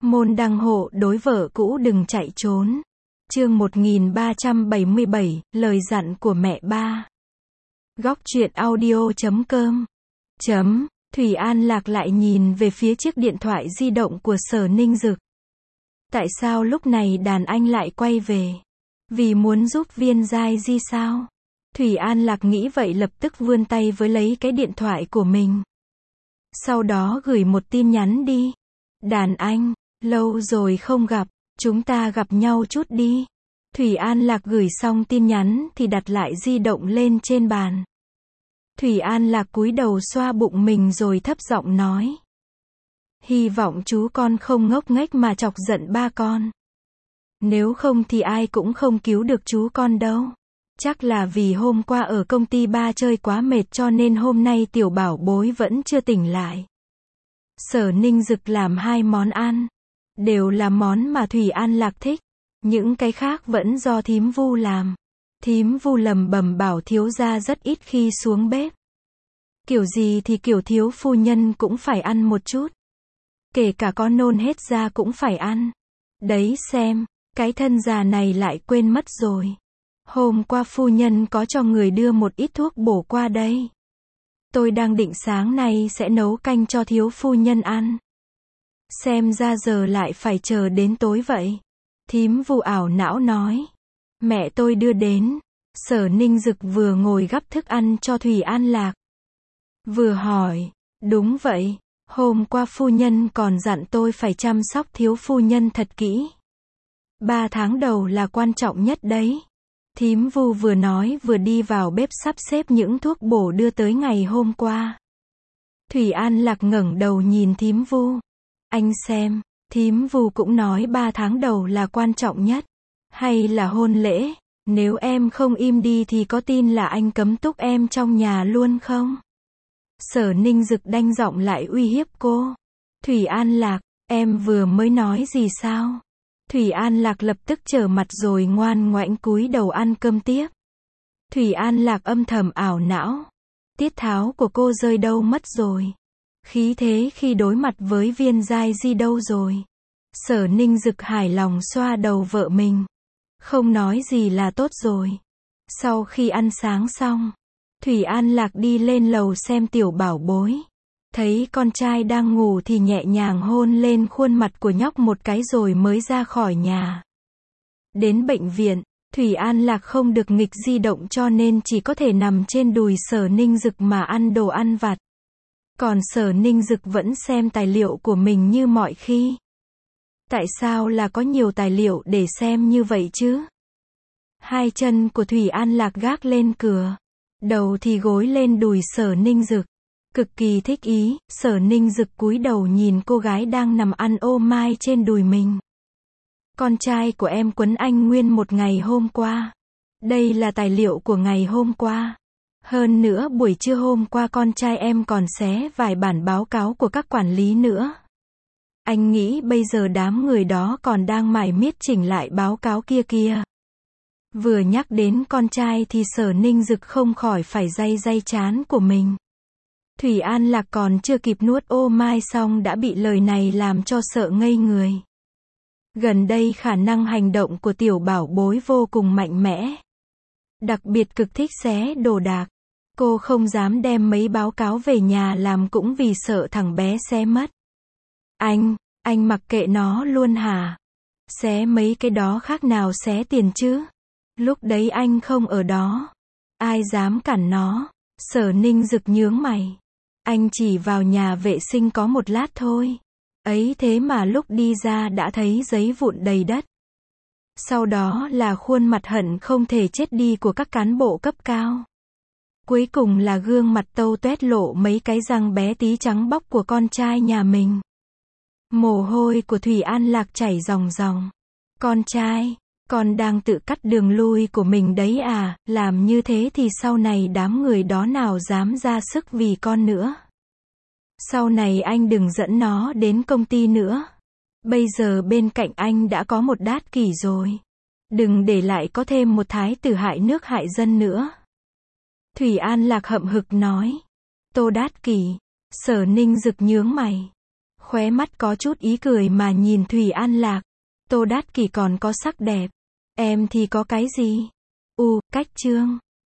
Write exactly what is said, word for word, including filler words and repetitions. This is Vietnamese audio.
Môn đăng hộ đối vợ cũ đừng chạy trốn. Chương một nghìn ba trăm bảy mươi bảy, lời dặn của mẹ ba. Góc truyện audio chấm com. Chấm. Thủy An Lạc lại nhìn về phía chiếc điện thoại di động của Sở Ninh Dực. Tại sao lúc này đàn anh lại quay về? Vì muốn giúp Viên Giai Di sao? Thủy An Lạc nghĩ vậy lập tức vươn tay với lấy cái điện thoại của mình. Sau đó gửi một tin nhắn đi. Đàn anh, lâu rồi không gặp, chúng ta gặp nhau chút đi. Thủy An Lạc gửi xong tin nhắn thì đặt lại di động lên trên bàn. Thủy An Lạc cúi đầu xoa bụng mình rồi thấp giọng nói. Hy vọng chú con không ngốc nghếch mà chọc giận ba con. Nếu không thì ai cũng không cứu được chú con đâu. Chắc là vì hôm qua ở công ty ba chơi quá mệt cho nên hôm nay tiểu bảo bối vẫn chưa tỉnh lại. Sở Ninh Dực làm hai món ăn. Đều là món mà Thủy An Lạc thích. Những cái khác vẫn do thím Vu làm. Thím Vu lầm bầm bảo thiếu gia rất ít khi xuống bếp. Kiểu gì thì kiểu thiếu phu nhân cũng phải ăn một chút. Kể cả có nôn hết ra cũng phải ăn. Đấy xem, cái thân già này lại quên mất rồi. Hôm qua phu nhân có cho người đưa một ít thuốc bổ qua đây. Tôi đang định sáng nay sẽ nấu canh cho thiếu phu nhân ăn. Xem ra giờ lại phải chờ đến tối vậy. Thím Vu ảo não nói. Mẹ tôi đưa đến. Sở Ninh Dực vừa ngồi gắp thức ăn cho Thủy An Lạc. Vừa hỏi. Đúng vậy. Hôm qua phu nhân còn dặn tôi phải chăm sóc thiếu phu nhân thật kỹ. Ba tháng đầu là quan trọng nhất đấy. Thím Vu vừa nói vừa đi vào bếp sắp xếp những thuốc bổ đưa tới ngày hôm qua. Thủy An Lạc ngẩng đầu nhìn thím Vu. Anh xem, thím Vu cũng nói ba tháng đầu là quan trọng nhất. Hay là hôn lễ, nếu em không im đi thì có tin là anh cấm túc em trong nhà luôn không? Sở Ninh Dực đanh giọng lại uy hiếp cô. Thủy An Lạc, em vừa mới nói gì sao? Thủy An Lạc lập tức trở mặt rồi ngoan ngoãn cúi đầu ăn cơm tiếp. Thủy An Lạc âm thầm ảo não. Tiết tháo của cô rơi đâu mất rồi? Khí thế khi đối mặt với Viên Giai Di đâu rồi? Sở Ninh Dực hài lòng xoa đầu vợ mình. Không nói gì là tốt rồi. Sau khi ăn sáng xong, Thủy An Lạc đi lên lầu xem tiểu bảo bối. Thấy con trai đang ngủ thì nhẹ nhàng hôn lên khuôn mặt của nhóc một cái rồi mới ra khỏi nhà. Đến bệnh viện, Thủy An Lạc không được nghịch di động cho nên chỉ có thể nằm trên đùi Sở Ninh Dực mà ăn đồ ăn vặt. Còn Sở Ninh Dực vẫn xem tài liệu của mình như mọi khi. Tại sao là có nhiều tài liệu để xem như vậy chứ? Hai chân của Thủy An Lạc gác lên cửa. Đầu thì gối lên đùi Sở Ninh Dực. Cực kỳ thích ý, Sở Ninh Dực cúi đầu nhìn cô gái đang nằm ăn ô mai trên đùi mình. Con trai của em quấn anh nguyên một ngày hôm qua. Đây là tài liệu của ngày hôm qua. Hơn nữa buổi trưa hôm qua con trai em còn xé vài bản báo cáo của các quản lý nữa. Anh nghĩ bây giờ đám người đó còn đang mải miết chỉnh lại báo cáo kia kia. Vừa nhắc đến con trai thì Sở Ninh Dực không khỏi phải day day trán của mình. Thủy An Lạc còn chưa kịp nuốt ô mai xong đã bị lời này làm cho sợ ngây người. Gần đây khả năng hành động của tiểu bảo bối vô cùng mạnh mẽ. Đặc biệt cực thích xé đồ đạc. Cô không dám đem mấy báo cáo về nhà làm cũng vì sợ thằng bé xé mất. Anh, anh mặc kệ nó luôn hả? Xé mấy cái đó khác nào xé tiền chứ? Lúc đấy anh không ở đó. Ai dám cản nó? Sở Ninh Dực nhướng mày. Anh chỉ vào nhà vệ sinh có một lát thôi. Ấy thế mà lúc đi ra đã thấy giấy vụn đầy đất. Sau đó là khuôn mặt hận không thể chết đi của các cán bộ cấp cao. Cuối cùng là gương mặt tâu tuét lộ mấy cái răng bé tí trắng bóc của con trai nhà mình. Mồ hôi của Thủy An Lạc chảy ròng ròng. Con trai, con đang tự cắt đường lui của mình đấy à, làm như thế thì sau này đám người đó nào dám ra sức vì con nữa. Sau này anh đừng dẫn nó đến công ty nữa. Bây giờ bên cạnh anh đã có một đát kỷ rồi. Đừng để lại có thêm một thái tử hại nước hại dân nữa. Thủy An Lạc hậm hực nói. Tô Đát Kỷ. Sở Ninh Dực nhướng mày. khóe mắt có chút ý cười mà nhìn Thủy An Lạc. Tô Đát Kỷ còn có sắc đẹp. Em thì có cái gì? U, cách chương.